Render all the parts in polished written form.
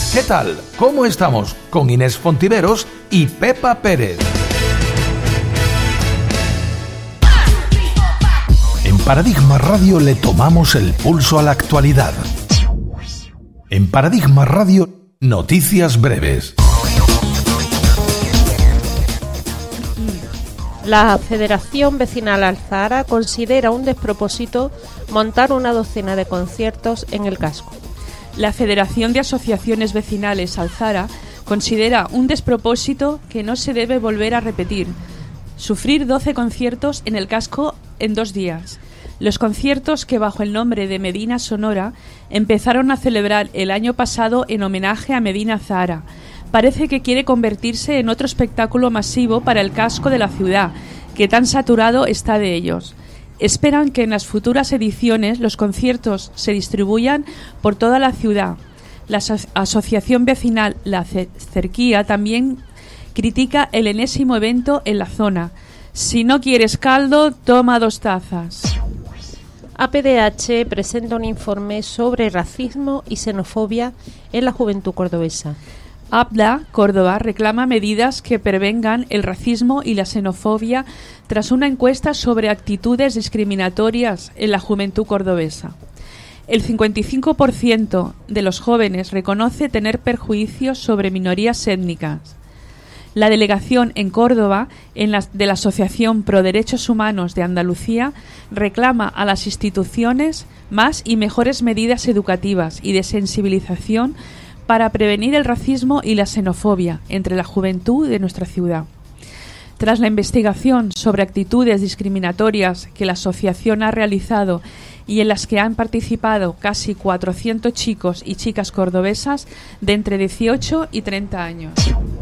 ¿Qué tal? ¿Cómo estamos? Con Inés Fontiveros y Pepa Pérez. En Paradigma Radio le tomamos el pulso a la actualidad. En Paradigma Radio, noticias breves. La Federación Vecinal Alzahara considera un despropósito montar una docena de conciertos en el casco. La Federación de Asociaciones Vecinales Alzahara considera un despropósito que no se debe volver a repetir: sufrir 12 conciertos en el casco en 2 días. Los conciertos, que bajo el nombre de Medina Sonora empezaron a celebrar el año pasado en homenaje a Medina Zahara, parece que quiere convertirse en otro espectáculo masivo para el casco de la ciudad, que tan saturado está de ellos. Esperan que en las futuras ediciones los conciertos se distribuyan por toda la ciudad. La asociación vecinal La Cerquía también critica el enésimo evento en la zona. Si no quieres caldo, toma 2 tazas. APDH presenta un informe sobre racismo y xenofobia en la juventud cordobesa. APDA Córdoba reclama medidas que prevengan el racismo y la xenofobia tras una encuesta sobre actitudes discriminatorias en la juventud cordobesa. El 55% de los jóvenes reconoce tener perjuicios sobre minorías étnicas. La delegación en Córdoba de la Asociación Pro Derechos Humanos de Andalucía reclama a las instituciones más y mejores medidas educativas y de sensibilización para prevenir el racismo y la xenofobia entre la juventud de nuestra ciudad. Tras la investigación sobre actitudes discriminatorias que la asociación ha realizado y en las que han participado casi 400 chicos y chicas cordobesas de entre 18 y 30 años.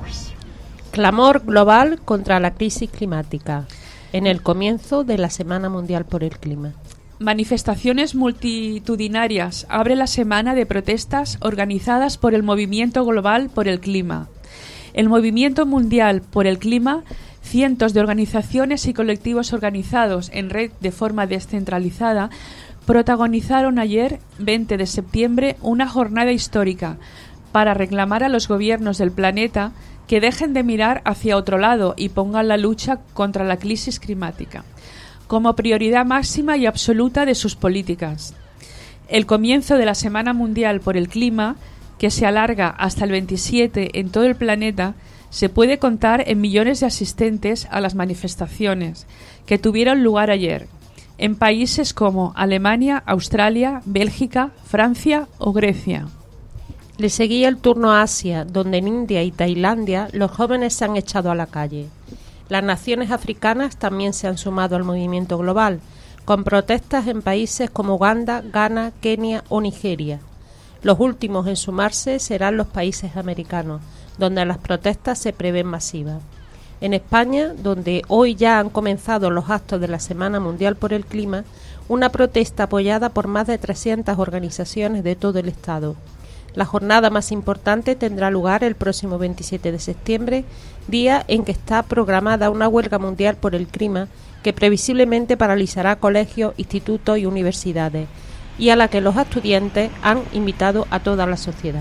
Clamor global contra la crisis climática en el comienzo de la Semana Mundial por el Clima. Manifestaciones multitudinarias abre la semana de protestas organizadas por el Movimiento Global por el Clima. El Movimiento Mundial por el Clima, cientos de organizaciones y colectivos organizados en red de forma descentralizada, protagonizaron ayer, 20 de septiembre, una jornada histórica para reclamar a los gobiernos del planeta que dejen de mirar hacia otro lado y pongan la lucha contra la crisis climática como prioridad máxima y absoluta de sus políticas. El comienzo de la Semana Mundial por el Clima, que se alarga hasta el 27 en todo el planeta, se puede contar en millones de asistentes a las manifestaciones que tuvieron lugar ayer, en países como Alemania, Australia, Bélgica, Francia o Grecia. Le seguía el turno a Asia, donde en India y Tailandia los jóvenes se han echado a la calle. Las naciones africanas también se han sumado al movimiento global, con protestas en países como Uganda, Ghana, Kenia o Nigeria. Los últimos en sumarse serán los países americanos, donde las protestas se prevén masivas. En España, donde hoy ya han comenzado los actos de la Semana Mundial por el Clima, una protesta apoyada por más de 300 organizaciones de todo el Estado. La jornada más importante tendrá lugar el próximo 27 de septiembre, día en que está programada una huelga mundial por el clima que previsiblemente paralizará colegios, institutos y universidades, y a la que los estudiantes han invitado a toda la sociedad.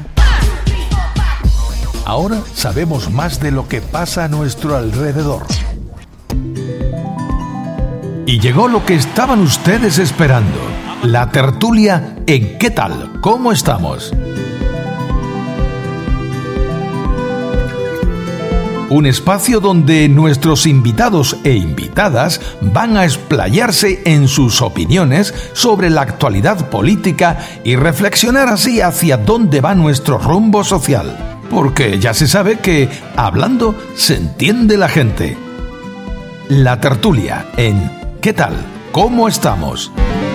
Ahora sabemos más de lo que pasa a nuestro alrededor. Y llegó lo que estaban ustedes esperando, la tertulia en ¿Qué tal? ¿Cómo estamos? Un espacio donde nuestros invitados e invitadas van a explayarse en sus opiniones sobre la actualidad política y reflexionar así hacia dónde va nuestro rumbo social. Porque ya se sabe que hablando se entiende la gente. La tertulia en ¿Qué tal? ¿Cómo estamos?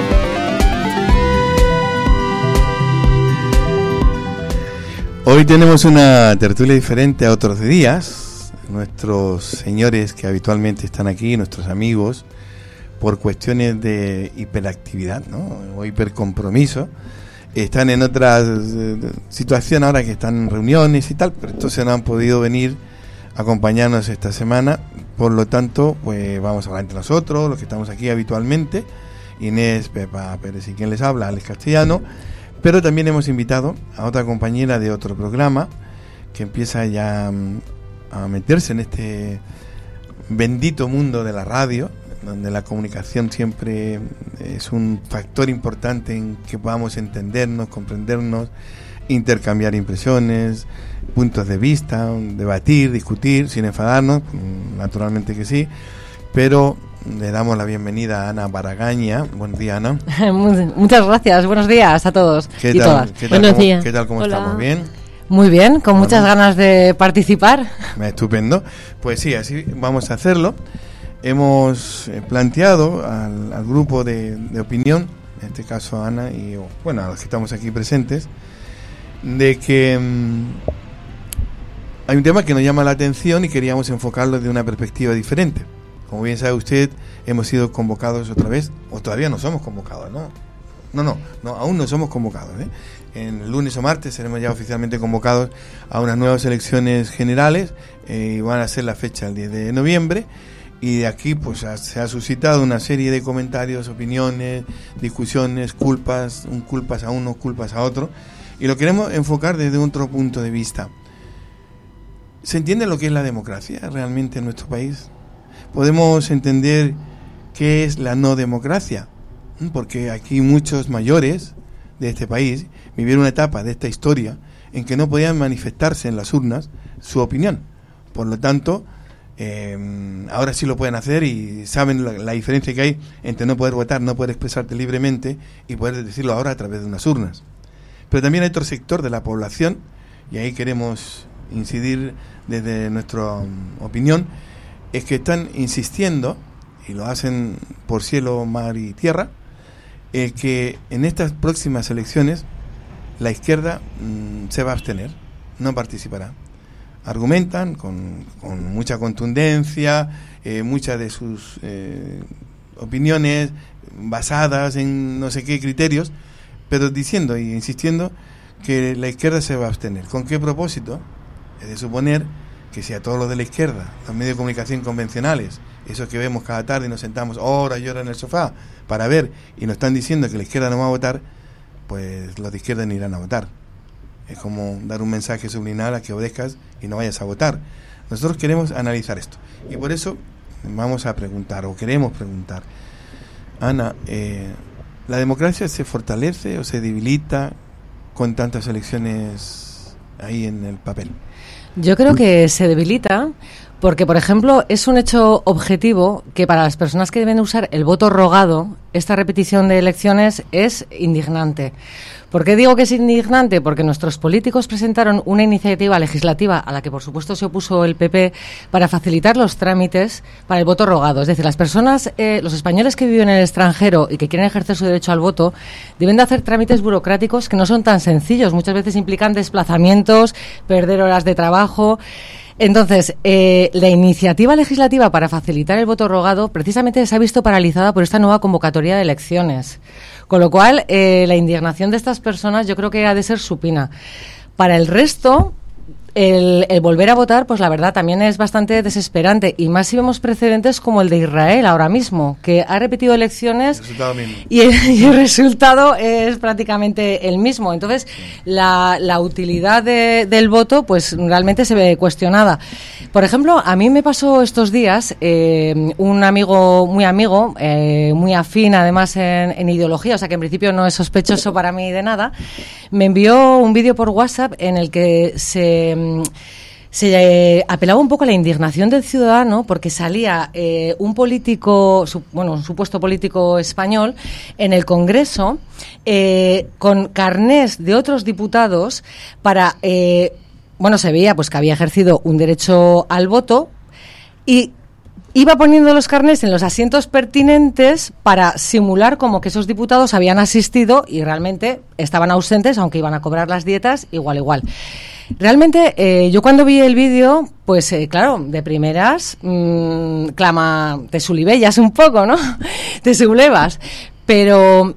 Hoy tenemos una tertulia diferente a otros días. Nuestros señores que habitualmente están aquí, nuestros amigos, por cuestiones de hiperactividad, ¿no? O hipercompromiso, están en otra situación ahora, que están en reuniones y tal, pero entonces no han podido venir a acompañarnos esta semana. Por lo tanto, pues vamos a hablar entre nosotros, los que estamos aquí habitualmente, Inés, Pepa Pérez y quien les habla, Alex Castellano. Pero también hemos invitado a otra compañera de otro programa que empieza ya a meterse en este bendito mundo de la radio, donde la comunicación siempre es un factor importante en que podamos entendernos, comprendernos, intercambiar impresiones, puntos de vista, debatir, discutir, sin enfadarnos, naturalmente que sí, pero le damos la bienvenida a Ana Baragaña. Buen día, Ana. Muchas gracias, buenos días a todos y todas. Buenos días. ¿Qué tal, cómo estamos? ¿Bien? Muy bien, con muchas ganas de participar. Estupendo. Pues sí, así vamos a hacerlo. Hemos planteado al grupo de opinión, en este caso a Ana y bueno, a los que estamos aquí presentes, de que hay un tema que nos llama la atención y queríamos enfocarlo de una perspectiva diferente. Como bien sabe usted, hemos sido convocados otra vez, o todavía no somos convocados, ¿no? No, aún no somos convocados, ¿eh? En el lunes o martes seremos ya oficialmente convocados a unas nuevas elecciones generales y van a ser la fecha el 10 de noviembre. Y de aquí pues se ha suscitado una serie de comentarios, opiniones, discusiones, culpas a uno, culpas a otro. Y lo queremos enfocar desde otro punto de vista. ¿Se entiende lo que es la democracia realmente en nuestro país? ¿Podemos entender qué es la no democracia? Porque aquí muchos mayores de este país vivieron una etapa de esta historia en que no podían manifestarse en las urnas su opinión. Por lo tanto, ahora sí lo pueden hacer y saben la diferencia que hay entre no poder votar, no poder expresarte libremente y poder decirlo ahora a través de unas urnas. Pero también hay otro sector de la población, y ahí queremos incidir desde nuestra opinión, es que están insistiendo, y lo hacen por cielo, mar y tierra, que en estas próximas elecciones la izquierda se va a abstener, no participará. Argumentan con mucha contundencia, muchas de sus opiniones basadas en no sé qué criterios, pero diciendo y insistiendo que la izquierda se va a abstener. ¿Con qué propósito? Es de suponer que si a todos los de la izquierda, los medios de comunicación convencionales, esos que vemos cada tarde y nos sentamos horas y horas en el sofá para ver y nos están diciendo que la izquierda no va a votar, pues los de izquierda no irán a votar. Es como dar un mensaje subliminal a que obedezcas y no vayas a votar. Nosotros queremos analizar esto y por eso vamos a preguntar, o queremos preguntar, Ana, ¿la democracia se fortalece o se debilita con tantas elecciones ahí en el papel? Yo creo que se debilita porque, por ejemplo, es un hecho objetivo que para las personas que deben usar el voto rogado, esta repetición de elecciones es indignante. ¿Por qué digo que es indignante? Porque nuestros políticos presentaron una iniciativa legislativa a la que, por supuesto, se opuso el PP para facilitar los trámites para el voto rogado. Es decir, las personas, los españoles que viven en el extranjero y que quieren ejercer su derecho al voto, deben de hacer trámites burocráticos que no son tan sencillos. Muchas veces implican desplazamientos, perder horas de trabajo. Entonces, la iniciativa legislativa para facilitar el voto rogado precisamente se ha visto paralizada por esta nueva convocatoria de elecciones. Con lo cual, la indignación de estas personas yo creo que ha de ser supina. Para el resto, el volver a votar, pues la verdad también es bastante desesperante, y más si vemos precedentes como el de Israel ahora mismo, que ha repetido elecciones y el resultado es prácticamente el mismo. Entonces, la utilidad del voto pues realmente se ve cuestionada. Por ejemplo, a mí me pasó estos días un amigo, muy afín además en ideología, o sea que en principio no es sospechoso para mí de nada, me envió un vídeo por WhatsApp en el que se apelaba un poco a la indignación del ciudadano porque salía un político, un supuesto político español en el Congreso con carnés de otros diputados para, se veía pues que había ejercido un derecho al voto y iba poniendo los carnés en los asientos pertinentes para simular como que esos diputados habían asistido y realmente estaban ausentes, aunque iban a cobrar las dietas igual. Realmente, yo cuando vi el vídeo, pues claro, de primeras, te sulibellas un poco, ¿no? Te sublevas. Pero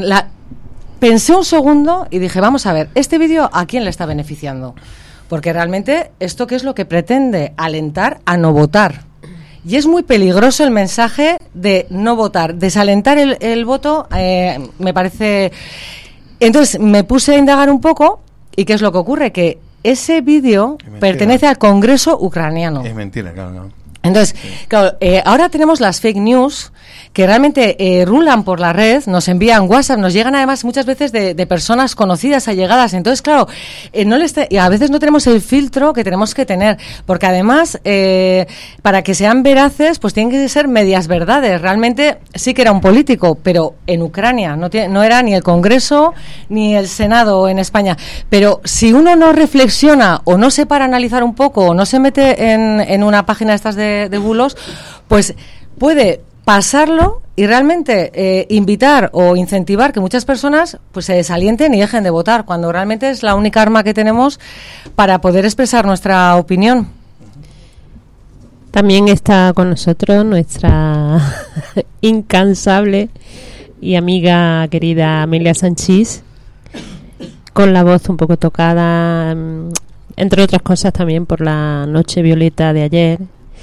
pensé un segundo y dije, vamos a ver, ¿este vídeo a quién le está beneficiando? Porque realmente, ¿esto qué es lo que pretende? Alentar a no votar. Y es muy peligroso el mensaje de no votar. Desalentar el voto me parece Entonces me puse a indagar un poco y ¿qué es lo que ocurre? Que ese vídeo pertenece al Congreso ucraniano. Es mentira, claro, no. Entonces, claro, ahora tenemos las fake news que realmente rulan por la red, nos envían WhatsApp, nos llegan además muchas veces de personas conocidas, allegadas. Entonces, claro, y a veces no tenemos el filtro que tenemos que tener, porque además, para que sean veraces, pues tienen que ser medias verdades. Realmente sí que era un político, pero en Ucrania no era ni el Congreso ni el Senado en España. Pero si uno no reflexiona o no se para a analizar un poco o no se mete en una página de estas de bulos, pues puede pasarlo y realmente invitar o incentivar que muchas personas pues se desalienten y dejen de votar, cuando realmente es la única arma que tenemos para poder expresar nuestra opinión. También está con nosotros nuestra incansable y amiga querida Amelia Sanchís, con la voz un poco tocada, entre otras cosas también por la noche violeta de ayer.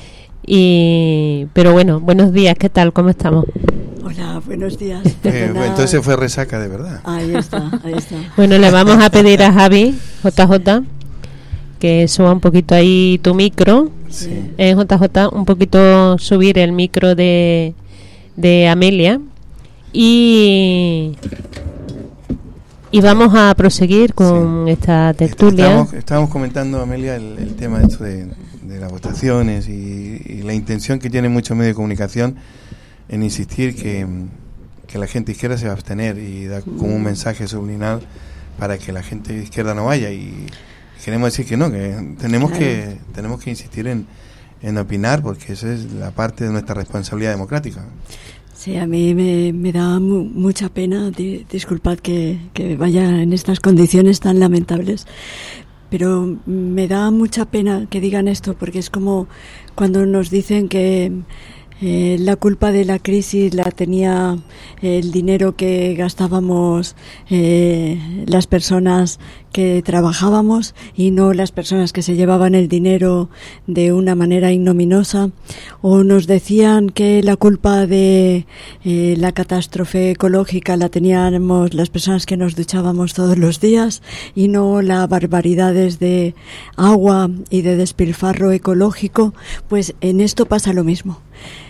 Pero bueno, buenos días, ¿qué tal? ¿Cómo estamos? Hola, buenos días. Entonces fue resaca de verdad. Ahí está. Bueno, le vamos a pedir a Javi, JJ, que suba un poquito ahí tu micro. Sí. JJ, un poquito subir el micro de Amelia. Y vamos a proseguir con esta tertulia. Estábamos comentando, Amelia, el tema de esto de las votaciones y la intención que tienen muchos medios de comunicación en insistir que la gente izquierda se va a abstener y da como un mensaje subliminal para que la gente izquierda no vaya, y queremos decir que no, que tenemos que insistir en opinar, porque esa es la parte de nuestra responsabilidad democrática. Sí, a mí me da mucha pena, disculpad que vaya en estas condiciones tan lamentables, pero me da mucha pena que digan esto, porque es como cuando nos dicen que la culpa de la crisis la tenía el dinero que gastábamos las personas que trabajábamos y no las personas que se llevaban el dinero de una manera ignominiosa, o nos decían que la culpa de la catástrofe ecológica la teníamos las personas que nos duchábamos todos los días y no las barbaridades de agua y de despilfarro ecológico. Pues en esto pasa lo mismo.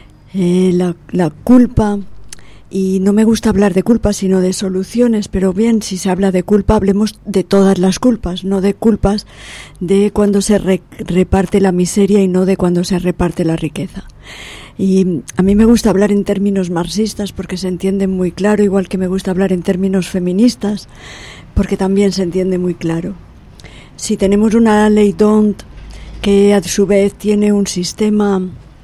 La culpa, y no me gusta hablar de culpa sino de soluciones, pero bien, si se habla de culpa hablemos de todas las culpas, no de culpas de cuando se reparte la miseria y no de cuando se reparte la riqueza. Y a mí me gusta hablar en términos marxistas porque se entiende muy claro, igual que me gusta hablar en términos feministas porque también se entiende muy claro. Si tenemos una ley DONT que a su vez tiene un sistema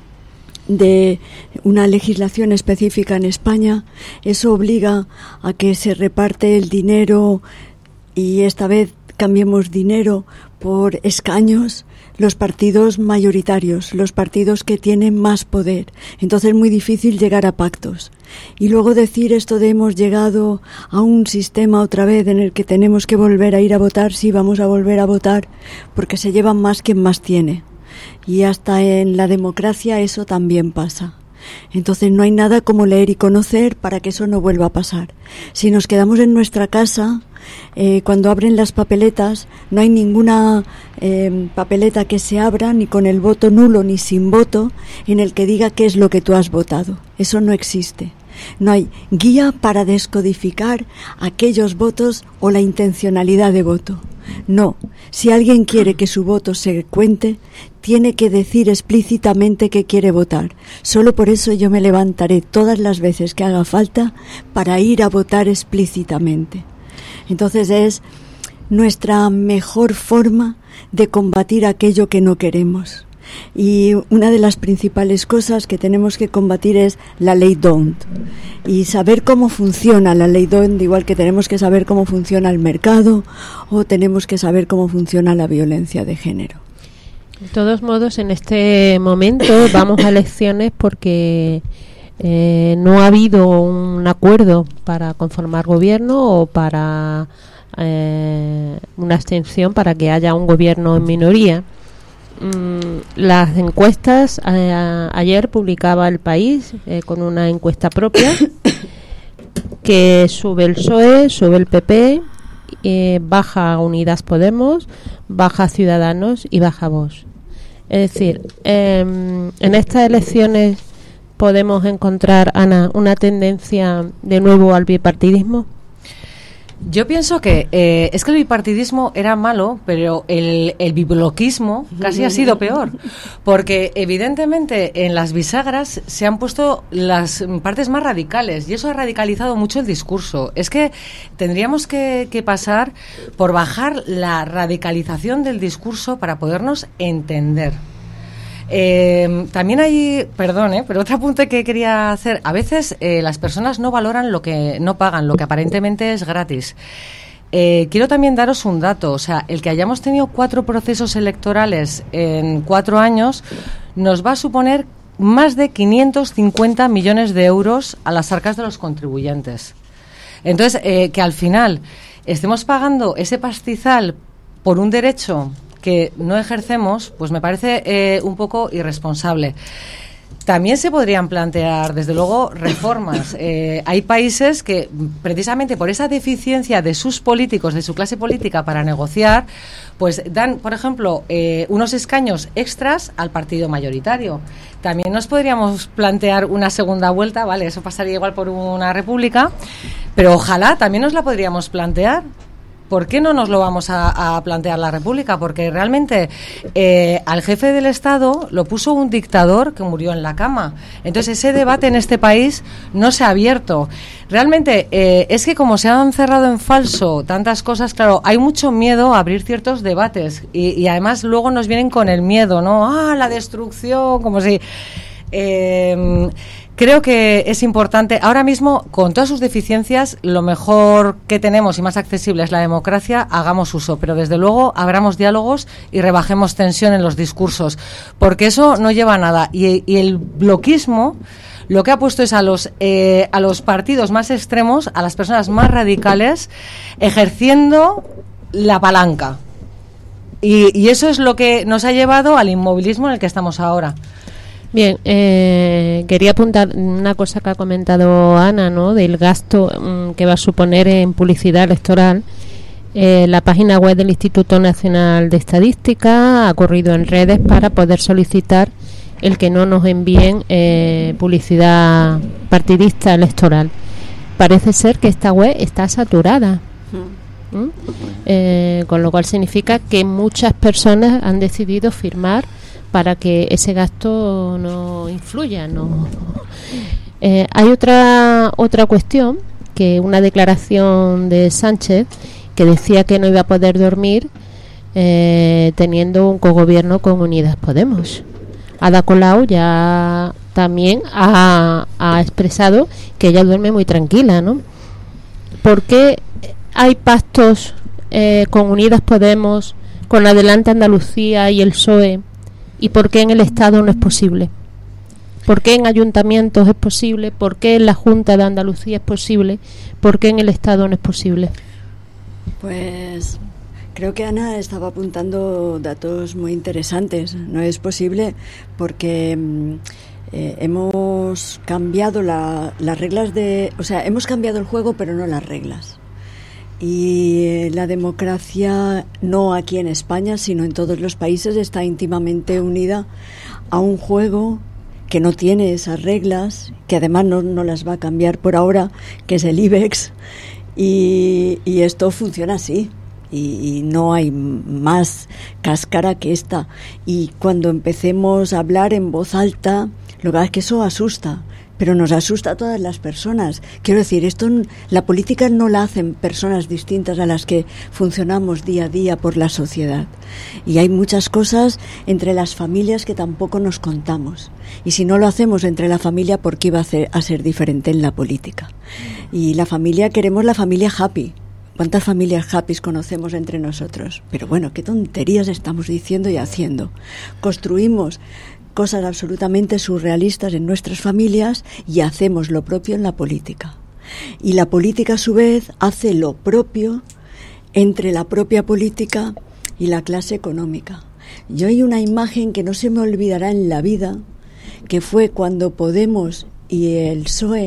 de una legislación específica en España, eso obliga a que se reparte el dinero, y esta vez cambiemos dinero por escaños, los partidos mayoritarios, los partidos que tienen más poder. Entonces es muy difícil llegar a pactos. Y luego decir esto de hemos llegado a un sistema otra vez en el que tenemos que volver a ir a votar, sí, vamos a volver a votar, porque se llevan más quien más tiene. Y hasta en la democracia eso también pasa. Entonces no hay nada como leer y conocer para que eso no vuelva a pasar. Si nos quedamos en nuestra casa, cuando abren las papeletas, no hay ninguna papeleta que se abra ni con el voto nulo ni sin voto en el que diga qué es lo que tú has votado. Eso no existe. No hay guía para descodificar aquellos votos o la intencionalidad de voto. No, si alguien quiere que su voto se cuente, tiene que decir explícitamente que quiere votar. Solo por eso yo me levantaré todas las veces que haga falta para ir a votar explícitamente. Entonces es nuestra mejor forma de combatir aquello que no queremos. Y una de las principales cosas que tenemos que combatir es la ley DONT. Y saber cómo funciona la ley DONT, igual que tenemos que saber cómo funciona el mercado o tenemos que saber cómo funciona la violencia de género. De todos modos, en este momento vamos a elecciones porque no ha habido un acuerdo para conformar gobierno o para una abstención para que haya un gobierno en minoría. Las encuestas, ayer publicaba El País con una encuesta propia que sube el PSOE, sube el PP, baja Unidas Podemos, baja Ciudadanos y baja Vox. Es decir, en estas elecciones podemos encontrar, Ana, una tendencia de nuevo al bipartidismo. Yo pienso que es que el bipartidismo era malo, pero el bibloquismo casi ha sido peor, porque evidentemente en las bisagras se han puesto las partes más radicales y eso ha radicalizado mucho el discurso. Es que tendríamos que pasar por bajar la radicalización del discurso para podernos entender. También hay, perdón, pero otro apunte que quería hacer. A veces las personas no valoran lo que no pagan, lo que aparentemente es gratis. Quiero también daros un dato. O sea, el que hayamos tenido 4 procesos electorales en 4 años nos va a suponer más de 550 millones de euros a las arcas de los contribuyentes. Entonces, que al final estemos pagando ese pastizal por un derecho que no ejercemos, pues me parece un poco irresponsable. También se podrían plantear, desde luego, reformas. Hay países que, precisamente por esa deficiencia de sus políticos, de su clase política para negociar, pues dan, por ejemplo, unos escaños extras al partido mayoritario. También nos podríamos plantear una segunda vuelta, ¿vale? Eso pasaría igual por una república, pero ojalá también nos la podríamos plantear. ¿Por qué no nos lo vamos a plantear la República? Porque realmente al jefe del Estado lo puso un dictador que murió en la cama. Entonces ese debate en este país no se ha abierto. Realmente es que como se han cerrado en falso tantas cosas, claro, hay mucho miedo a abrir ciertos debates y además luego nos vienen con el miedo, ¿no? La destrucción, como si... Creo que es importante, ahora mismo, con todas sus deficiencias, lo mejor que tenemos y más accesible es la democracia, hagamos uso, pero desde luego abramos diálogos y rebajemos tensión en los discursos, porque eso no lleva a nada. Y el bloquismo lo que ha puesto es a los partidos más extremos, a las personas más radicales, ejerciendo la palanca. Y eso es lo que nos ha llevado al inmovilismo en el que estamos ahora. Bien, quería apuntar una cosa que ha comentado Ana, ¿no? Del gasto que va a suponer en publicidad electoral. La página web del Instituto Nacional de Estadística ha corrido en redes para poder solicitar el que no nos envíen publicidad partidista electoral. Parece ser que esta web está saturada. Con lo cual significa que muchas personas han decidido firmar para que ese gasto no influya, ¿no? Hay otra cuestión, que una declaración de Sánchez que decía que no iba a poder dormir teniendo un cogobierno con Unidas Podemos. Ada Colau ya también ha expresado que ella duerme muy tranquila, ¿no? ¿Por qué hay pactos con Unidas Podemos, con Adelante Andalucía y el PSOE? ¿Y por qué en el Estado no es posible? ¿Por qué en ayuntamientos es posible? ¿Por qué en la Junta de Andalucía es posible? ¿Por qué en el Estado no es posible? Pues creo que Ana estaba apuntando datos muy interesantes. No es posible porque hemos cambiado las reglas hemos cambiado el juego, pero no las reglas. Y la democracia, no aquí en España, sino en todos los países, está íntimamente unida a un juego que no tiene esas reglas, que además no las va a cambiar por ahora, que es el IBEX, y esto funciona así. Y no hay más cáscara que esta. Y cuando empecemos a hablar en voz alta, lo que pasa es que eso asusta. Pero nos asusta a todas las personas. Quiero decir, la política no la hacen personas distintas a las que funcionamos día a día por la sociedad. Y hay muchas cosas entre las familias que tampoco nos contamos. Y si no lo hacemos entre la familia, ¿por qué iba a ser diferente en la política? Y la familia, queremos la familia happy. ¿Cuántas familias happy conocemos entre nosotros? Pero bueno, qué tonterías estamos diciendo y haciendo. Construimos cosas absolutamente surrealistas en nuestras familias y hacemos lo propio en la política. Y la política, a su vez, hace lo propio entre la propia política y la clase económica. Yo hay una imagen que no se me olvidará en la vida, que fue cuando Podemos y el PSOE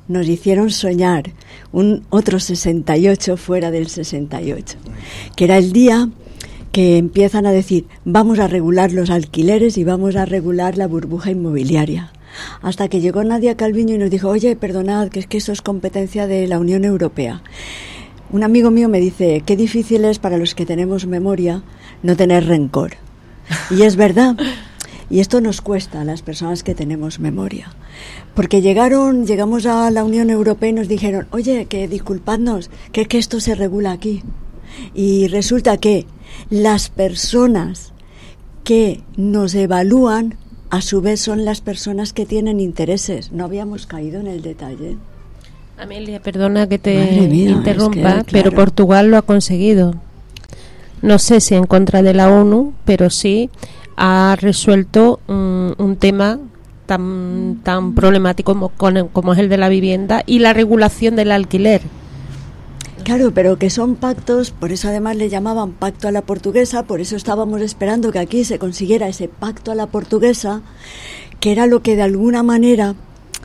nos hicieron soñar un otro 68 fuera del 68, que era el día que empiezan a decir vamos a regular los alquileres y vamos a regular la burbuja inmobiliaria. Hasta que llegó Nadia Calviño y nos dijo, oye, perdonad, que es que eso es competencia de la Unión Europea. Un amigo mío me dice, qué difícil es para los que tenemos memoria no tener rencor. Y es verdad. Y esto nos cuesta a las personas que tenemos memoria. Porque llegamos a la Unión Europea y nos dijeron, oye, que disculpadnos, que esto se regula aquí. Y resulta que las personas que nos evalúan, a su vez, son las personas que tienen intereses. No habíamos caído en el detalle. Amelia, perdona que te Mía, interrumpa, es que, claro. pero Portugal lo ha conseguido. No sé si en contra de la ONU, pero sí ha resuelto un tema tan problemático como es el de la vivienda y la regulación del alquiler. Claro, pero que son pactos, por eso además le llamaban pacto a la portuguesa, por eso estábamos esperando que aquí se consiguiera ese pacto a la portuguesa, que era lo que de alguna manera,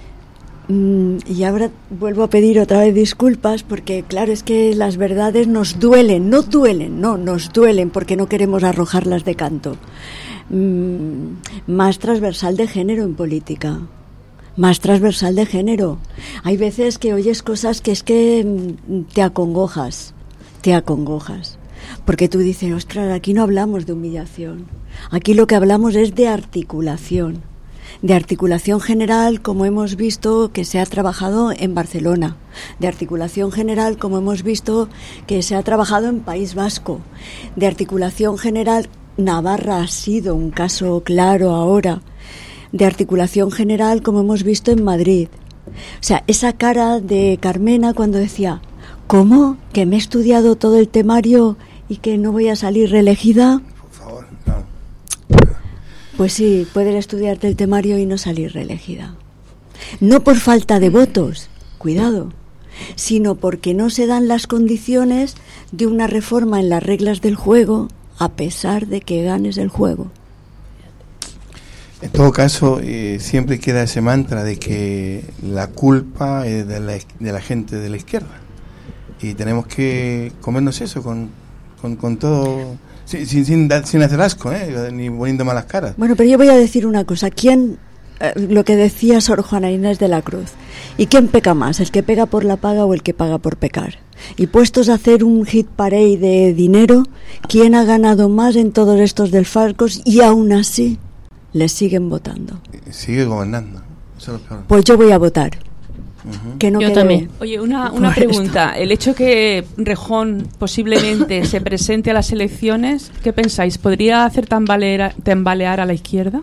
y ahora vuelvo a pedir otra vez disculpas, porque claro, es que las verdades nos duelen, nos duelen porque no queremos arrojarlas de canto. Más transversal de género en política. Más transversal de género. Hay veces que oyes cosas que es que te acongojas, porque tú dices, ostras, aquí no hablamos de humillación, aquí lo que hablamos es de articulación general, como hemos visto que se ha trabajado en Barcelona, de articulación general, como hemos visto que se ha trabajado en País Vasco, de articulación general, Navarra ha sido un caso claro ahora, de articulación general, como hemos visto en Madrid. O sea, esa cara de Carmena cuando decía, ¿cómo? ¿Que me he estudiado todo el temario y que no voy a salir reelegida? Por favor, no. Pues sí, puedes estudiarte el temario y no salir reelegida. No por falta de votos, cuidado, sino porque no se dan las condiciones de una reforma en las reglas del juego a pesar de que ganes el juego. En todo caso, siempre queda ese mantra de que la culpa es de la gente de la izquierda. Y tenemos que comernos eso con todo, sin hacer asco, ni poniendo malas caras. Bueno, pero yo voy a decir una cosa. Lo que decía Sor Juana Inés de la Cruz. ¿Y quién peca más? ¿El que pega por la paga o el que paga por pecar? Y puestos a hacer un hit parade de dinero, ¿quién ha ganado más en todos estos desfalcos y aún así les siguen votando? Sigue gobernando. Eso es lo peor. Pues yo voy a votar. Que no Yo quede también. Oye, una por pregunta. El hecho que Rejón posiblemente se presente a las elecciones, ¿qué pensáis? ¿Podría hacer tambalear a la izquierda?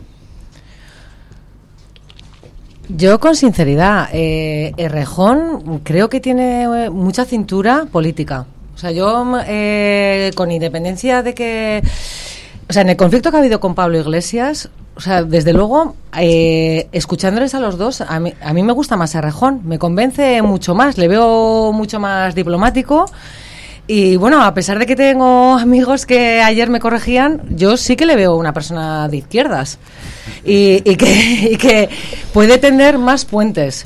Yo con sinceridad, Errejón creo que tiene mucha cintura política. O sea, yo con independencia de que... O sea, en el conflicto que ha habido con Pablo Iglesias, o sea, desde luego, escuchándoles a los dos, a mí me gusta más Errejón, me convence mucho más, le veo mucho más diplomático. Y bueno, a pesar de que tengo amigos que ayer me corregían, yo sí que le veo una persona de izquierdas y que puede tender más puentes,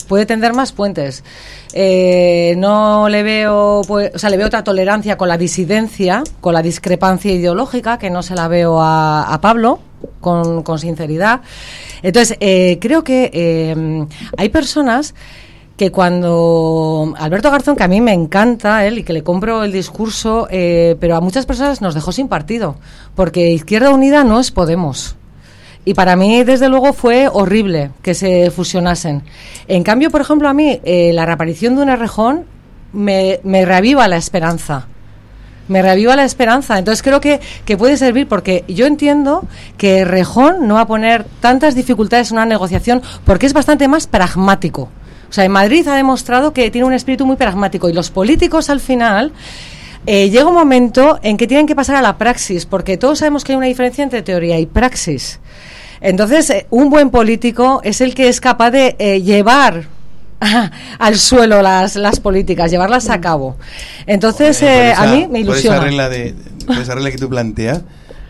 no le veo, o sea, le veo otra tolerancia con la disidencia, con la discrepancia ideológica, que no se la veo a Pablo, con sinceridad. Entonces, creo que hay personas que cuando Alberto Garzón, que a mí me encanta él y que le compro el discurso, pero a muchas personas nos dejó sin partido, porque Izquierda Unida no es Podemos. Y para mí, desde luego, fue horrible que se fusionasen. En cambio, por ejemplo, a mí, la reaparición de un Errejón me reaviva la esperanza. Entonces creo que puede servir, porque yo entiendo que Errejón no va a poner tantas dificultades en una negociación, porque es bastante más pragmático. O sea, en Madrid ha demostrado que tiene un espíritu muy pragmático, y los políticos al final llega un momento en que tienen que pasar a la praxis, porque todos sabemos que hay una diferencia entre teoría y praxis. Entonces, un buen político es el que es capaz de llevar al suelo las políticas, llevarlas a cabo. Entonces, a mí me ilusiona. Por esa regla que tú planteas,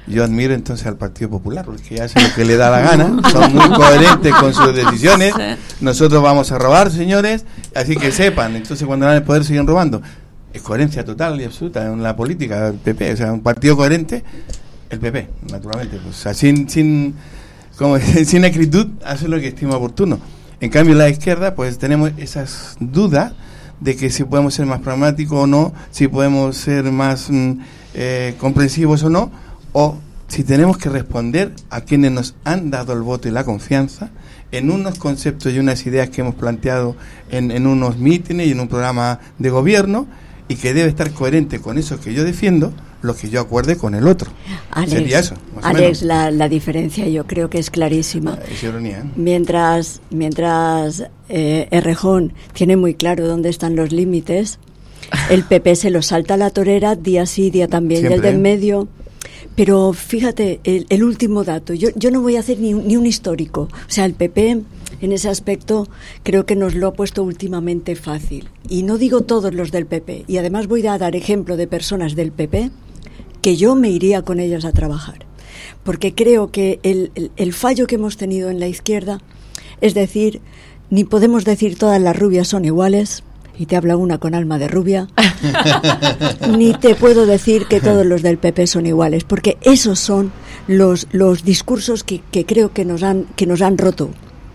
Yo admiro entonces al Partido Popular, porque hace lo que le da la gana, son muy coherentes con sus decisiones. Nosotros vamos a robar, señores, así que sepan, entonces cuando van al poder siguen robando. Es coherencia total y absoluta en la política del PP, o sea, un partido coherente, el PP, naturalmente, pues, o sea, sin acritud hace lo que estima oportuno. En cambio, la izquierda, pues tenemos esas dudas de que si podemos ser más pragmáticos o no, si podemos ser más comprensivos o no, o si tenemos que responder a quienes nos han dado el voto y la confianza en unos conceptos y unas ideas que hemos planteado en unos mítines y en un programa de gobierno, y que debe estar coherente con eso que yo defiendo, lo que yo acuerde con el otro. Alex, sería eso, Alex, la diferencia yo creo que es clarísima. Es ironía, ¿eh? Mientras Errejón tiene muy claro dónde están los límites, el PP se lo salta a la torera día sí, día también, Siempre, y el del medio. Pero fíjate, el último dato, yo no voy a hacer ni un histórico. O sea, el PP en ese aspecto creo que nos lo ha puesto últimamente fácil. Y no digo todos los del PP. Y además voy a dar ejemplo de personas del PP que yo me iría con ellas a trabajar. Porque creo que el fallo que hemos tenido en la izquierda es decir, ni podemos decir todas las rubias son iguales, y te habla una con alma de rubia, ni te puedo decir que todos los del PP son iguales, porque esos son los discursos que creo que nos han roto.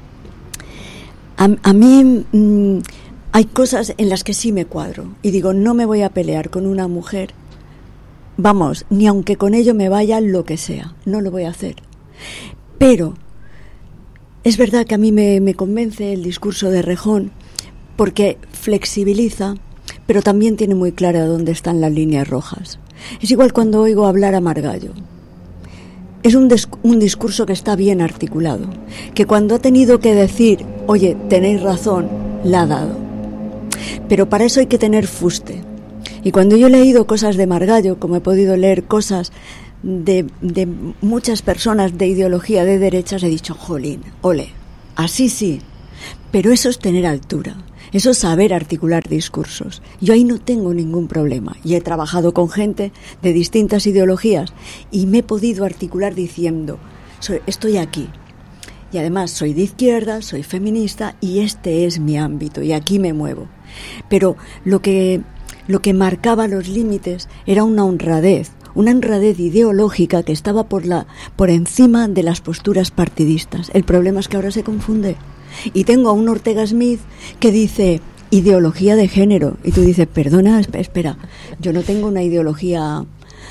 A mí hay cosas en las que sí me cuadro y digo, no me voy a pelear con una mujer, vamos, ni aunque con ello me vaya lo que sea, no lo voy a hacer. Pero es verdad que a mí me convence el discurso de Errejón, porque flexibiliza, pero también tiene muy clara dónde están las líneas rojas. Es igual cuando oigo hablar a Margallo. Es un discurso que está bien articulado, que cuando ha tenido que decir, oye, tenéis razón, la ha dado. Pero para eso hay que tener fuste. Y cuando yo he leído cosas de Margallo, como he podido leer cosas de muchas personas de ideología de derechas, he dicho, jolín, ole, así sí. Pero eso es tener altura. Eso es saber articular discursos. Yo ahí no tengo ningún problema. Y he trabajado con gente de distintas ideologías y me he podido articular diciendo, estoy aquí. Y además soy de izquierda, soy feminista y este es mi ámbito y aquí me muevo. Pero lo que marcaba los límites era una honradez ideológica que estaba por encima de las posturas partidistas. El problema es que ahora se confunde. Y tengo a un Ortega Smith que dice ideología de género. Y tú dices, perdona, espera, yo no tengo una ideología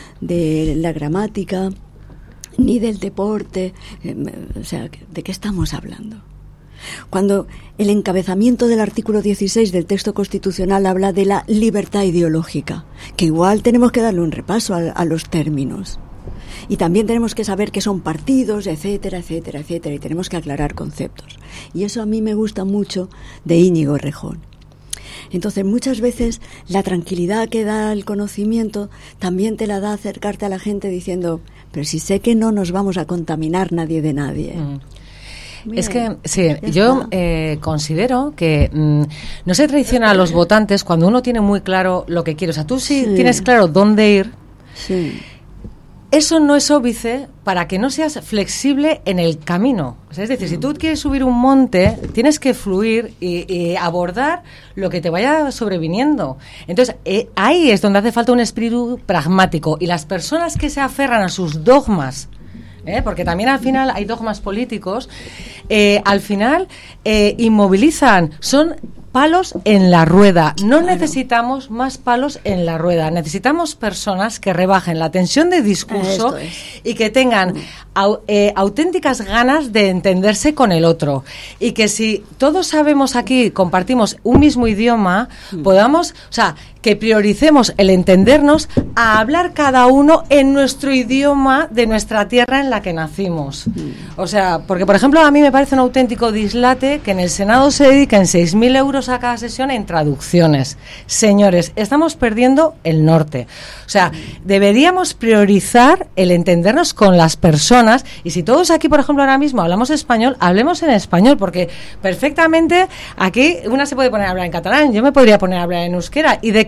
de la gramática ni del deporte. O sea, ¿de qué estamos hablando? Cuando el encabezamiento del artículo 16 del texto constitucional habla de la libertad ideológica, que igual tenemos que darle un repaso a los términos. Y también tenemos que saber qué son partidos, etcétera, etcétera, etcétera, y tenemos que aclarar conceptos. Y eso a mí me gusta mucho de Íñigo Errejón. Entonces, muchas veces la tranquilidad que da el conocimiento también te la da acercarte a la gente diciendo, pero si sé que no nos vamos a contaminar nadie de nadie. Bien, es que, sí, yo considero que no se traiciona a los votantes cuando uno tiene muy claro lo que quiere. O sea, tú sí tienes claro dónde ir. Sí. Eso no es óbice para que no seas flexible en el camino. O sea, es decir, si tú quieres subir un monte, tienes que fluir y abordar lo que te vaya sobreviniendo. Entonces, ahí es donde hace falta un espíritu pragmático. Y las personas que se aferran a sus dogmas, porque también al final hay dogmas políticos, al final inmovilizan, son palos en la rueda. No necesitamos más palos en la rueda. Necesitamos personas que rebajen la tensión de discurso y que tengan auténticas ganas de entenderse con el otro. Y que si todos sabemos aquí, compartimos un mismo idioma, podamos, o sea, que prioricemos el entendernos a hablar cada uno en nuestro idioma de nuestra tierra en la que nacimos. O sea, porque por ejemplo a mí me parece un auténtico dislate que en el Senado se dediquen 6.000 euros a cada sesión en traducciones. Señores, estamos perdiendo el norte. O sea, deberíamos priorizar el entendernos con las personas, y si todos aquí, por ejemplo, ahora mismo hablamos español, hablemos en español, porque perfectamente aquí una se puede poner a hablar en catalán, yo me podría poner a hablar en euskera. ¿Y de qué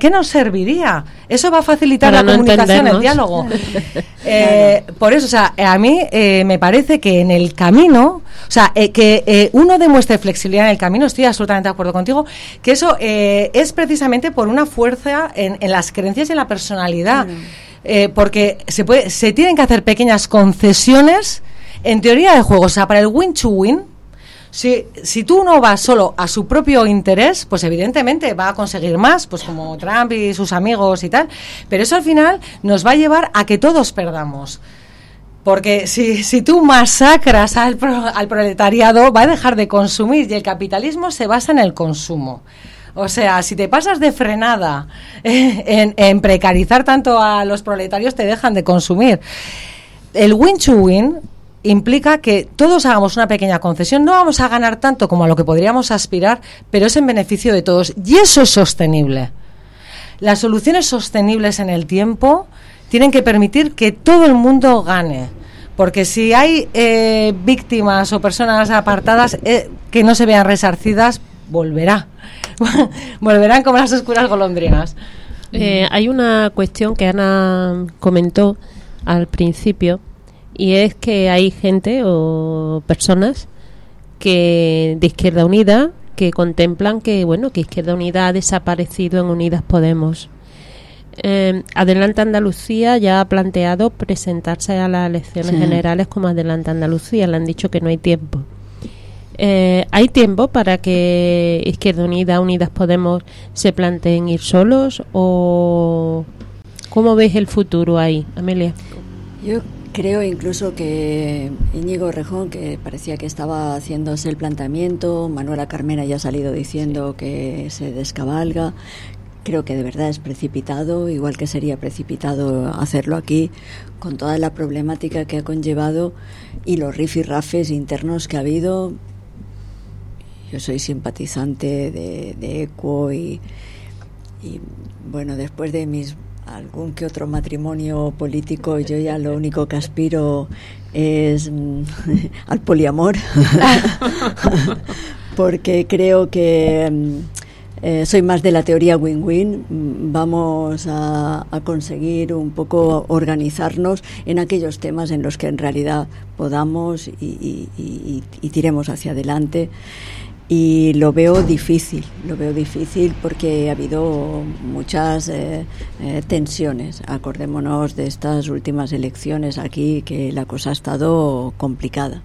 qué nos serviría? Eso va a facilitar la comunicación, el diálogo. Por eso, o sea, a mí me parece que en el camino, o sea, que uno demuestre flexibilidad en el camino, estoy absolutamente de acuerdo contigo, que eso es precisamente por una fuerza en las creencias y en la personalidad. Porque se tienen que hacer pequeñas concesiones en teoría de juego. O sea, para el win to win, si tú no vas solo a su propio interés, pues evidentemente va a conseguir más, pues como Trump y sus amigos y tal, pero eso al final nos va a llevar a que todos perdamos. Porque si tú masacras al proletariado, va a dejar de consumir, y el capitalismo se basa en el consumo. O sea, si te pasas de frenada en precarizar tanto a los proletarios, te dejan de consumir. El win to win implica que todos hagamos una pequeña concesión. No vamos a ganar tanto como a lo que podríamos aspirar, pero es en beneficio de todos. Y eso es sostenible. Las soluciones sostenibles en el tiempo tienen que permitir que todo el mundo gane. Porque si hay víctimas o personas apartadas que no se vean resarcidas, volverán como las oscuras golondrinas. Hay una cuestión que Ana comentó al principio, y es que hay gente o personas que de Izquierda Unida que contemplan que Izquierda Unida ha desaparecido en Unidas Podemos. Adelante Andalucía ya ha planteado presentarse a las elecciones generales como Adelante Andalucía. Le han dicho que no hay tiempo. ¿Hay tiempo para que Izquierda Unida, Unidas Podemos se planteen ir solos? ¿O cómo ves el futuro ahí, Amelia? Yo creo incluso que Íñigo Errejón, que parecía que estaba haciéndose el planteamiento, Manuela Carmena ya ha salido diciendo que se descabalga. Creo que de verdad es precipitado, igual que sería precipitado hacerlo aquí, con toda la problemática que ha conllevado y los rifirrafes internos que ha habido. Yo soy simpatizante de ECUO y bueno, después de algún que otro matrimonio político, yo ya lo único que aspiro es al poliamor, porque creo que soy más de la teoría win-win. Vamos a conseguir un poco organizarnos en aquellos temas en los que en realidad podamos y tiremos hacia adelante. Y lo veo difícil porque ha habido muchas tensiones. Acordémonos de estas últimas elecciones aquí, que la cosa ha estado complicada.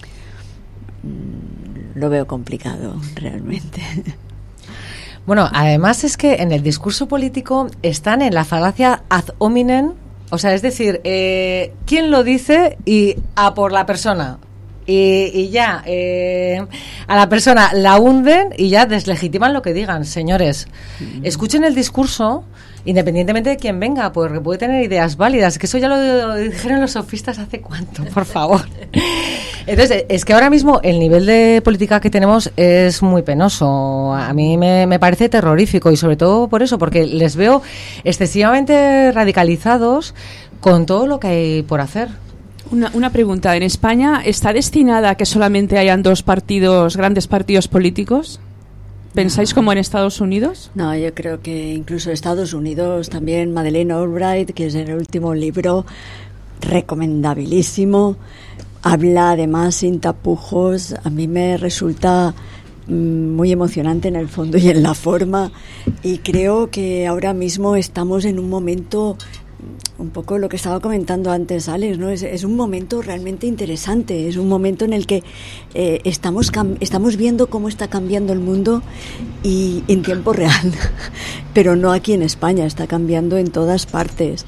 Lo veo complicado realmente. Bueno, además es que en el discurso político están en la falacia ad hominem, o sea, es decir, ¿quién lo dice? Y a por la persona. Y ya a la persona la hunden y ya deslegitiman lo que digan. Señores, escuchen el discurso independientemente de quién venga, porque puede tener ideas válidas, que eso ya lo dijeron los sofistas hace cuánto, por favor. Entonces, es que ahora mismo el nivel de política que tenemos es muy penoso. A mí me parece terrorífico, y sobre todo por eso, porque les veo excesivamente radicalizados con todo lo que hay por hacer. Una pregunta. ¿En España está destinada a que solamente hayan dos grandes partidos políticos? ¿Pensáis como en Estados Unidos? No, yo creo que incluso Estados Unidos también. Madeleine Albright, que es el último libro, recomendabilísimo. Habla además sin tapujos. A mí me resulta muy emocionante en el fondo y en la forma. Y creo que ahora mismo estamos en un momento, un poco lo que estaba comentando antes Alex, ¿no? Es un momento realmente interesante, es un momento en el que estamos viendo cómo está cambiando el mundo y en tiempo real, pero no aquí en España, está cambiando en todas partes.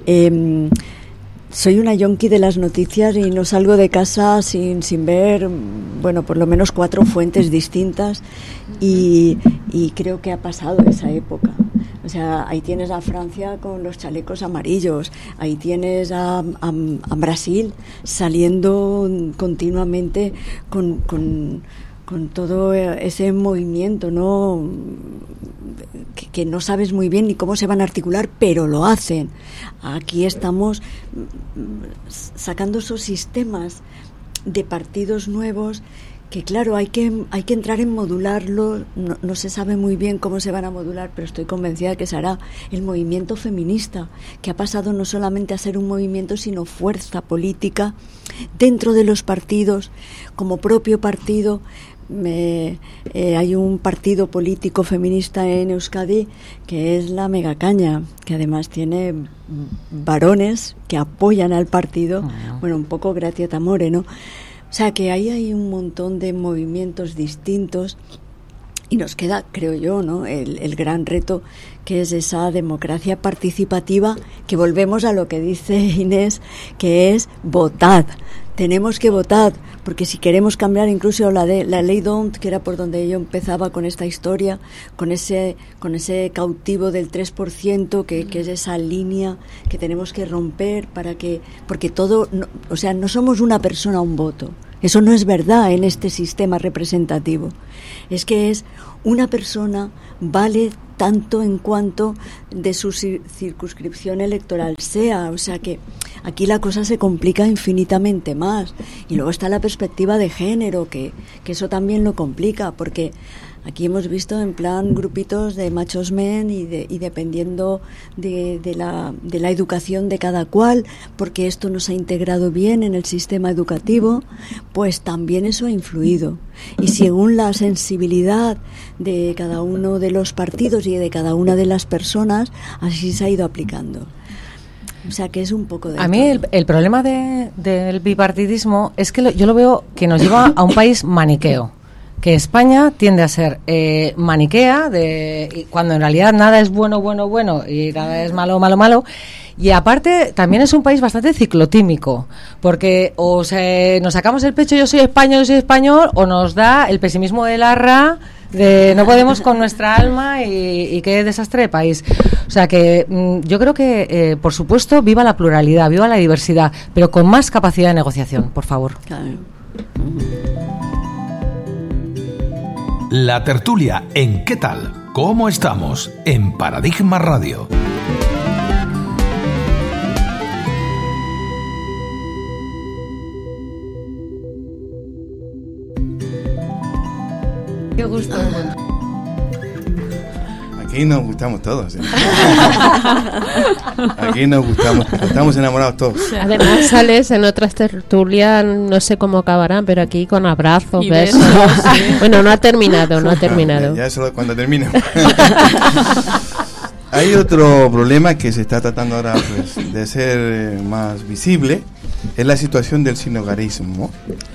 Soy una yonki de las noticias y no salgo de casa sin ver, bueno, por lo menos 4 fuentes distintas, y creo que ha pasado esa época. O sea, ahí tienes a Francia con los chalecos amarillos, ahí tienes a Brasil saliendo continuamente con todo ese movimiento, ¿no? Que no sabes muy bien ni cómo se van a articular, pero lo hacen. Aquí estamos sacando esos sistemas de partidos nuevos que claro, hay que entrar en modularlo, no se sabe muy bien cómo se van a modular, pero estoy convencida de que será el movimiento feminista, que ha pasado no solamente a ser un movimiento, sino fuerza política dentro de los partidos, como propio partido. Hay un partido político feminista en Euskadi que es la Megacaña, que además tiene varones que apoyan al partido, bueno, un poco gratia t'amore, ¿no? O sea que ahí hay un montón de movimientos distintos y nos queda, creo yo, ¿no?, el gran reto, que es esa democracia participativa, que volvemos a lo que dice Inés, que es votad. Tenemos que votar, porque si queremos cambiar incluso la ley DONT, que era por donde yo empezaba con esta historia, con ese cautivo del 3%, que es esa línea que tenemos que romper porque todo, no somos una persona, un voto. Eso no es verdad en este sistema representativo. Es que es una persona vale tanto en cuanto de su circunscripción electoral sea, o sea que aquí la cosa se complica infinitamente más. Y luego está la perspectiva de género, que eso también lo complica, porque aquí hemos visto en plan grupitos de machos men y dependiendo de la educación de cada cual, porque esto no se ha integrado bien en el sistema educativo, pues también eso ha influido. Y según la sensibilidad de cada uno de los partidos y de cada una de las personas, así se ha ido aplicando. O sea que es un poco de... A mí el problema del bipartidismo es que yo lo veo que nos lleva a un país maniqueo. Que España tiende a ser maniquea, cuando en realidad nada es bueno y nada es malo. Y aparte también es un país bastante ciclotímico, porque o nos sacamos el pecho yo soy español, o nos da el pesimismo de Larra de no podemos con nuestra alma y qué desastre de país. O sea que yo creo que, por supuesto, viva la pluralidad, viva la diversidad, pero con más capacidad de negociación, por favor. Claro. La tertulia en ¿Qué tal? ¿Cómo estamos? En Paradigma Radio. Qué gusto. Aquí nos gustamos todos. Aquí nos gustamos, estamos enamorados todos. Además sales en otras tertulias, no sé cómo acabarán, pero aquí con abrazos, Y besos. besos, sí. Bueno, no ha terminado. Ya eso cuando termine. Hay otro problema que se está tratando ahora pues, de ser más visible, es la situación del sinhogarismo.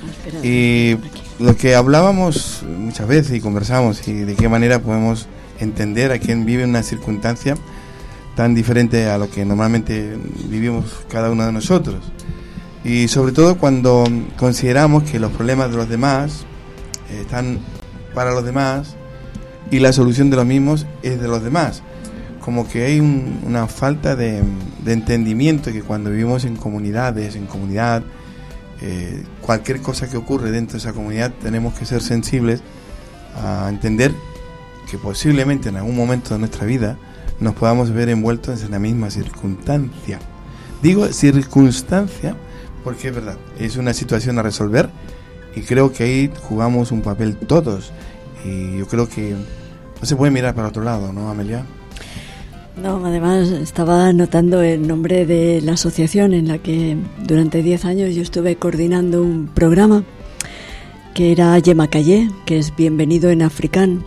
Y lo que hablábamos muchas veces y conversamos, y de qué manera podemos entender a quien vive en una circunstancia tan diferente a lo que normalmente vivimos cada uno de nosotros, y sobre todo cuando consideramos que los problemas de los demás están para los demás y la solución de los mismos es de los demás, como que hay una falta de entendimiento, que cuando vivimos en comunidades, en comunidad, cualquier cosa que ocurre dentro de esa comunidad tenemos que ser sensibles a entender que posiblemente en algún momento de nuestra vida nos podamos ver envueltos en la misma circunstancia. Digo circunstancia porque es verdad, es una situación a resolver y creo que ahí jugamos un papel todos, y yo creo que no se puede mirar para otro lado, ¿no, Amelia? No, además estaba anotando el nombre de la asociación en la que durante 10 años yo estuve coordinando un programa que era Yemakayé, que es bienvenido en africán.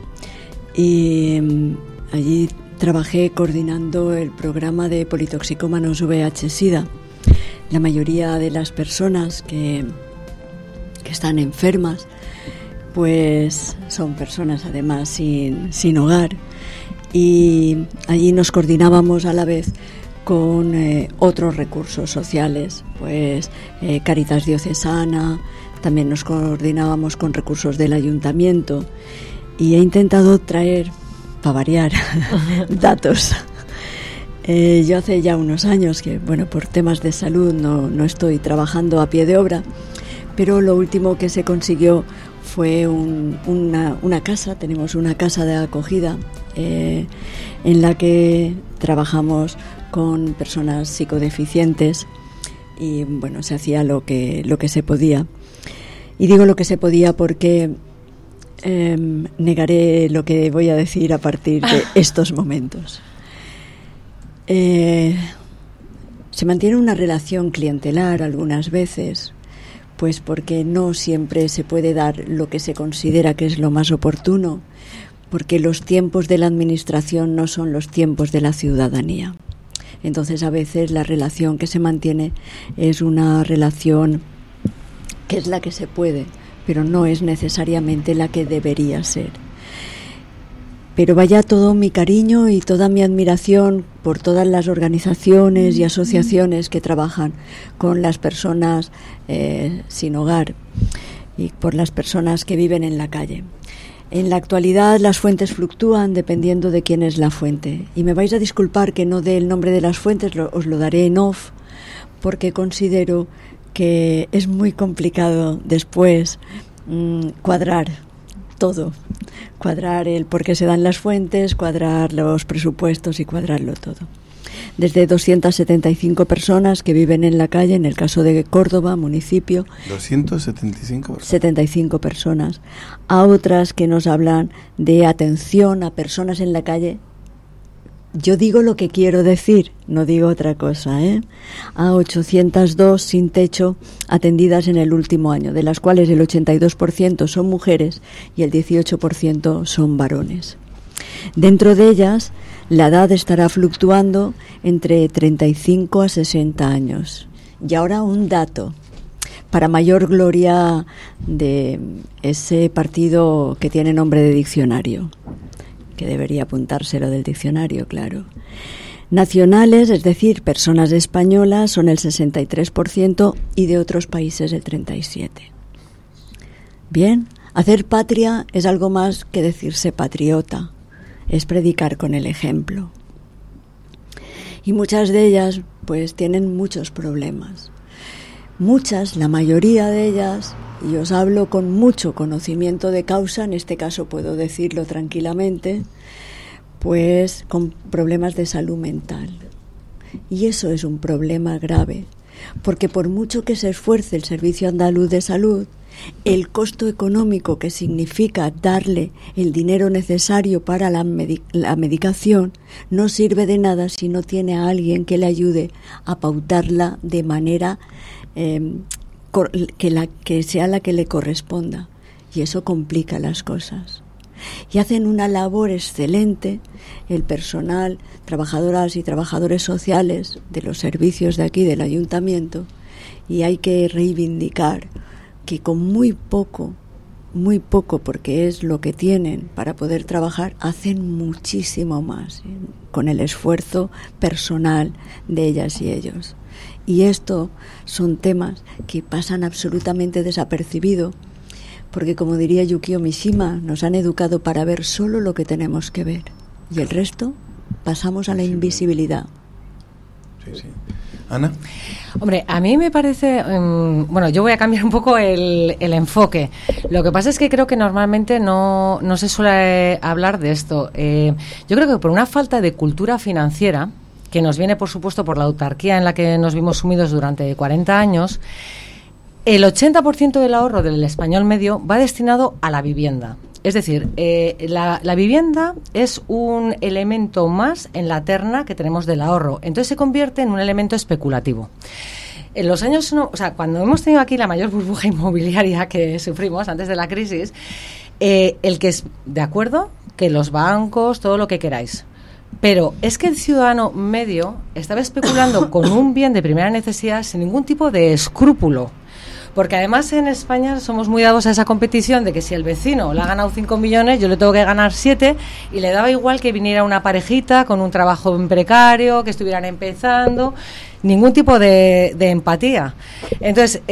Y allí trabajé coordinando el programa de politoxicómanos VIH-Sida. La mayoría de las personas que están enfermas pues son personas además sin hogar, y allí nos coordinábamos a la vez con otros recursos sociales, pues Cáritas Diocesana, también nos coordinábamos con recursos del ayuntamiento. Y he intentado traer, para variar, datos. Yo hace ya unos años que, bueno, por temas de salud no estoy trabajando a pie de obra, pero lo último que se consiguió fue una casa. Tenemos una casa de acogida en la que trabajamos con personas psicodeficientes y, bueno, se hacía lo que se podía. Y digo lo que se podía porque negaré lo que voy a decir a partir de estos momentos. Se mantiene una relación clientelar algunas veces, pues porque no siempre se puede dar lo que se considera que es lo más oportuno, porque los tiempos de la administración no son los tiempos de la ciudadanía. Entonces, a veces la relación que se mantiene es una relación que es la que se puede, pero no es necesariamente la que debería ser. Pero vaya todo mi cariño y toda mi admiración por todas las organizaciones y asociaciones que trabajan con las personas sin hogar y por las personas que viven en la calle. En la actualidad las fuentes fluctúan dependiendo de quién es la fuente. Y me vais a disculpar que no dé el nombre de las fuentes, os lo daré en off, porque considero que es muy complicado después cuadrar todo. Cuadrar el por qué se dan las fuentes, cuadrar los presupuestos y cuadrarlo todo. Desde 275 personas que viven en la calle, en el caso de Córdoba, municipio. 275 personas. 75 personas. A otras que nos hablan de atención a personas en la calle. Yo digo lo que quiero decir, no digo otra cosa, ¿eh? A 802 sin techo atendidas en el último año, de las cuales el 82% son mujeres y el 18% son varones. Dentro de ellas, la edad estará fluctuando entre 35 a 60 años. Y ahora un dato, para mayor gloria de ese partido que tiene nombre de diccionario, que debería apuntárselo del diccionario, claro. Nacionales, es decir, personas españolas, son el 63% y de otros países el 37%. Bien, hacer patria es algo más que decirse patriota, es predicar con el ejemplo. Y muchas de ellas, pues, tienen muchos problemas. Muchas, la mayoría de ellas, y os hablo con mucho conocimiento de causa, en este caso puedo decirlo tranquilamente, pues con problemas de salud mental. Y eso es un problema grave, porque por mucho que se esfuerce el Servicio Andaluz de Salud, el costo económico que significa darle el dinero necesario para la medicación no sirve de nada si no tiene a alguien que le ayude a pautarla de manera que sea la que le corresponda, y eso complica las cosas. Y hacen una labor excelente el personal, trabajadoras y trabajadores sociales de los servicios de aquí del ayuntamiento, y hay que reivindicar que con muy poco, porque es lo que tienen para poder trabajar, hacen muchísimo más, con el esfuerzo personal de ellas y ellos. Y esto son temas que pasan absolutamente desapercibidos, porque como diría Yukio Mishima, nos han educado para ver solo lo que tenemos que ver, y el resto pasamos a la invisibilidad. Sí, sí. Ana. Hombre, a mí me parece, bueno, yo voy a cambiar un poco el enfoque. Lo que pasa es que creo que normalmente no se suele hablar de esto. Yo creo que por una falta de cultura financiera, que nos viene, por supuesto, por la autarquía en la que nos vimos sumidos durante 40 años, el 80% del ahorro del español medio va destinado a la vivienda. Es decir, la vivienda es un elemento más en la terna que tenemos del ahorro. Entonces se convierte en un elemento especulativo. En los años, cuando hemos tenido aquí la mayor burbuja inmobiliaria que sufrimos antes de la crisis, el que es de acuerdo, que los bancos, todo lo que queráis. Pero es que el ciudadano medio estaba especulando con un bien de primera necesidad sin ningún tipo de escrúpulo. Porque además en España somos muy dados a esa competición de que si el vecino le ha ganado 5 millones, yo le tengo que ganar 7, y le daba igual que viniera una parejita con un trabajo precario, que estuvieran empezando, ningún tipo de empatía. Entonces,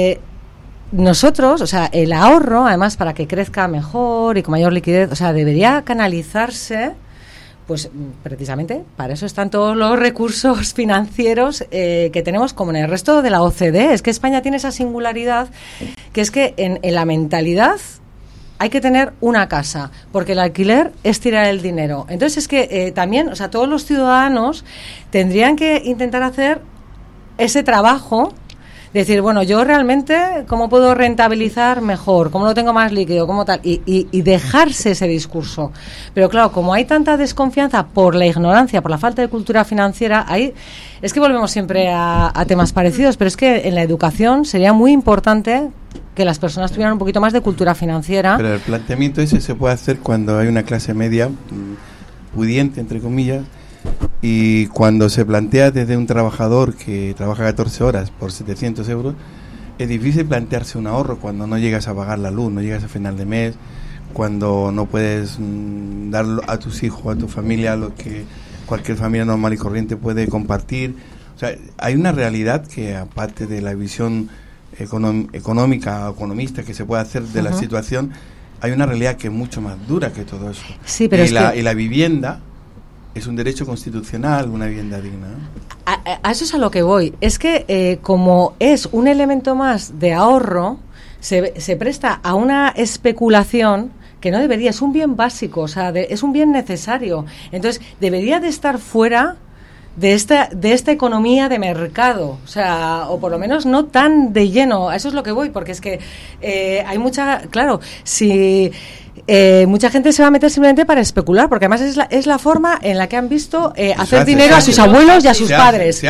nosotros, el ahorro, además, para que crezca mejor y con mayor liquidez, debería canalizarse. Pues precisamente para eso están todos los recursos financieros que tenemos, como en el resto de la OCDE. Es que España tiene esa singularidad, que es que en la mentalidad hay que tener una casa, porque el alquiler es tirar el dinero. Entonces es que también, todos los ciudadanos tendrían que intentar hacer ese trabajo Decir, bueno, yo realmente, ¿cómo puedo rentabilizar mejor? ¿Cómo lo tengo más líquido? ¿Cómo tal? Y dejarse ese discurso. Pero claro, como hay tanta desconfianza por la ignorancia, por la falta de cultura financiera, ahí es que volvemos siempre a temas parecidos, pero es que en la educación sería muy importante que las personas tuvieran un poquito más de cultura financiera. Pero el planteamiento ese se puede hacer cuando hay una clase media, pudiente, entre comillas, y cuando se plantea desde un trabajador que trabaja 14 horas por 700 euros, es difícil plantearse un ahorro cuando no llegas a pagar la luz, no llegas a final de mes, cuando no puedes dar a tus hijos, a tu familia, lo que cualquier familia normal y corriente puede compartir. O sea, hay una realidad que, aparte de la visión económica o economista que se puede hacer de la situación, hay una realidad que es mucho más dura que todo eso. Sí, pero y la vivienda es un derecho constitucional, una vivienda digna. A eso es a lo que voy. Es que como es un elemento más de ahorro, se presta a una especulación que no debería, es un bien básico, o sea, es un bien necesario. Entonces, debería de estar fuera de esta economía de mercado, o sea, o por lo menos no tan de lleno. A eso es lo que voy, porque es que hay mucha, claro, si mucha gente se va a meter simplemente para especular, porque además es la forma en la que han visto hacer dinero a sus abuelos y a sus padres.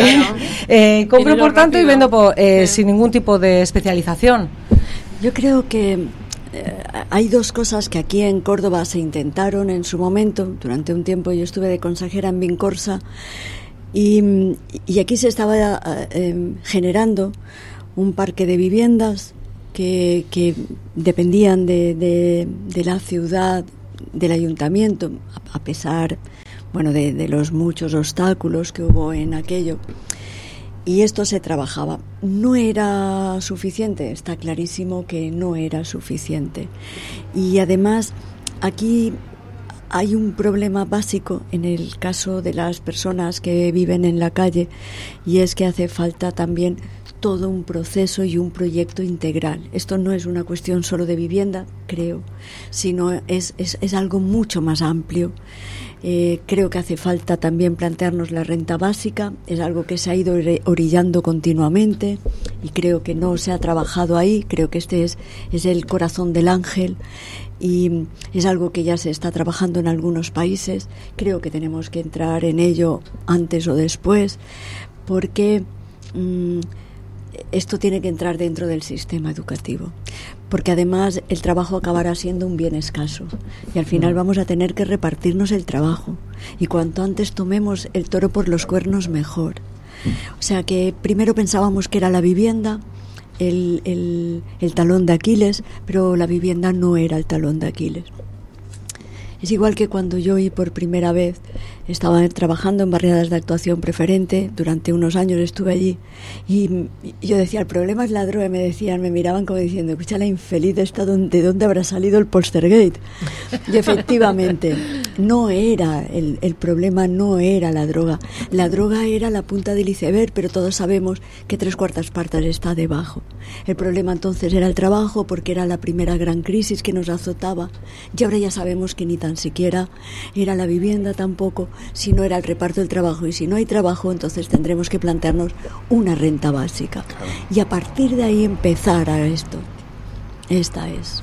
Compro por tanto y vendo sin ningún tipo de especialización. Yo creo que hay dos cosas que aquí en Córdoba se intentaron en su momento. Durante un tiempo yo estuve de consejera en Vincorsa y aquí se estaba generando un parque de viviendas que dependían de la ciudad, del ayuntamiento, a pesar, bueno, de los muchos obstáculos que hubo en aquello. Y esto se trabajaba. No era suficiente, está clarísimo que no era suficiente. Y además, aquí hay un problema básico en el caso de las personas que viven en la calle, y es que hace falta también todo un proceso y un proyecto integral. Esto no es una cuestión solo de vivienda, creo, sino es algo mucho más amplio. Creo que hace falta también plantearnos la renta básica, es algo que se ha ido orillando continuamente y creo que no se ha trabajado ahí. Creo que este es el corazón del ángel y es algo que ya se está trabajando en algunos países. Creo que tenemos que entrar en ello antes o después, porque esto tiene que entrar dentro del sistema educativo, porque además el trabajo acabará siendo un bien escaso y al final vamos a tener que repartirnos el trabajo, y cuanto antes tomemos el toro por los cuernos mejor. O sea que primero pensábamos que era la vivienda el talón de Aquiles, pero la vivienda no era el talón de Aquiles. Es igual que cuando yo por primera vez estaba trabajando en barriadas de actuación preferente. Durante unos años estuve allí y yo decía, el problema es la droga, y me miraban como diciendo, escucha, la infeliz esta, ¿de dónde habrá salido el Poltergeist? Y efectivamente, no era el problema, no era la droga era la punta del iceberg, pero todos sabemos que 3/4 partes está debajo. El problema entonces era el trabajo, porque era la primera gran crisis que nos azotaba, y ahora ya sabemos que ni tan siquiera era la vivienda tampoco, sino era el reparto del trabajo, y si no hay trabajo entonces tendremos que plantearnos una renta básica, y a partir de ahí empezar a esto. Esta es.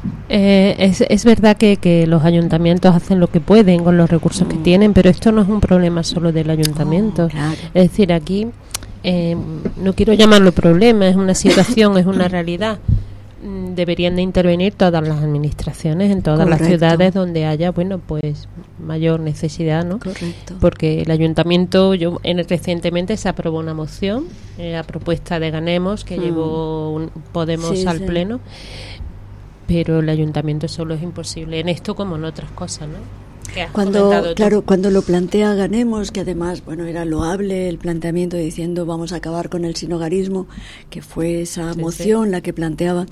Es verdad que los ayuntamientos hacen lo que pueden con los recursos que tienen, pero esto no es un problema solo del ayuntamiento. Claro. Es decir, aquí no quiero llamarlo problema, es una situación, es una realidad. Deberían de intervenir todas las administraciones en todas las ciudades donde haya, bueno, pues mayor necesidad, ¿no? Correcto. Porque el ayuntamiento, recientemente se aprobó una moción a propuesta de Ganemos que llevó Podemos al Pleno, pero el ayuntamiento solo es imposible en esto como en otras cosas, ¿no? Cuando lo plantea Ganemos, que además, bueno, era loable el planteamiento diciendo vamos a acabar con el sinhogarismo, que fue esa moción la que planteaba.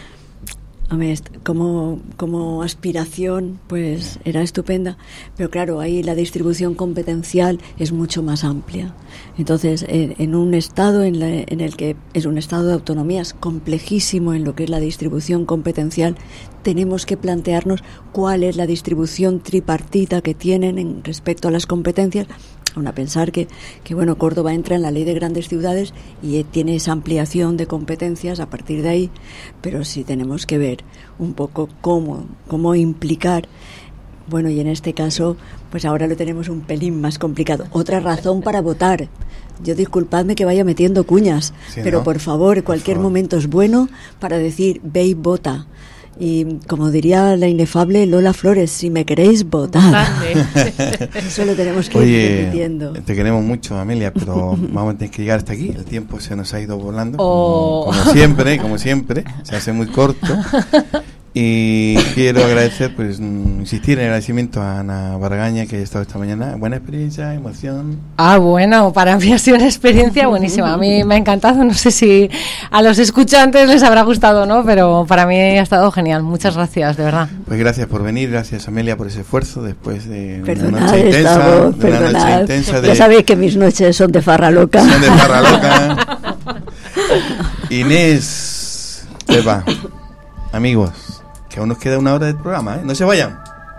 A ver, como aspiración, pues era estupenda, pero claro, ahí la distribución competencial es mucho más amplia. Entonces, en un estado en el que es un estado de autonomías complejísimo en lo que es la distribución competencial, tenemos que plantearnos cuál es la distribución tripartita que tienen en respecto a las competencias, aun a pensar que bueno, Córdoba entra en la ley de grandes ciudades y tiene esa ampliación de competencias a partir de ahí, pero sí tenemos que ver un poco cómo implicar. Bueno, y en este caso, pues ahora lo tenemos un pelín más complicado. Otra razón para votar. Yo disculpadme que vaya metiendo cuñas, sí, pero ¿no? Por favor, cualquier momento es bueno para decir, ve y vota. Y como diría la inefable Lola Flores, si me queréis, votad. Eso lo tenemos que ir repitiendo. Te queremos mucho, Amelia, pero vamos a tener que llegar hasta aquí. El tiempo se nos ha ido volando, como siempre, se hace muy corto. Y quiero agradecer, pues insistir en el agradecimiento a Ana Bargaña, que ha estado esta mañana. Buena experiencia, emoción. Bueno, para mí ha sido una experiencia buenísima. A mí me ha encantado. No sé si a los escuchantes les habrá gustado o no, pero para mí ha estado genial. Muchas gracias, de verdad. Pues gracias por venir, gracias Amelia por ese esfuerzo después de una noche intensa. Ya sabéis que mis noches son de farra loca. Inés, Eva, amigos, que aún nos queda una hora del programa, ¿eh? No se vayan.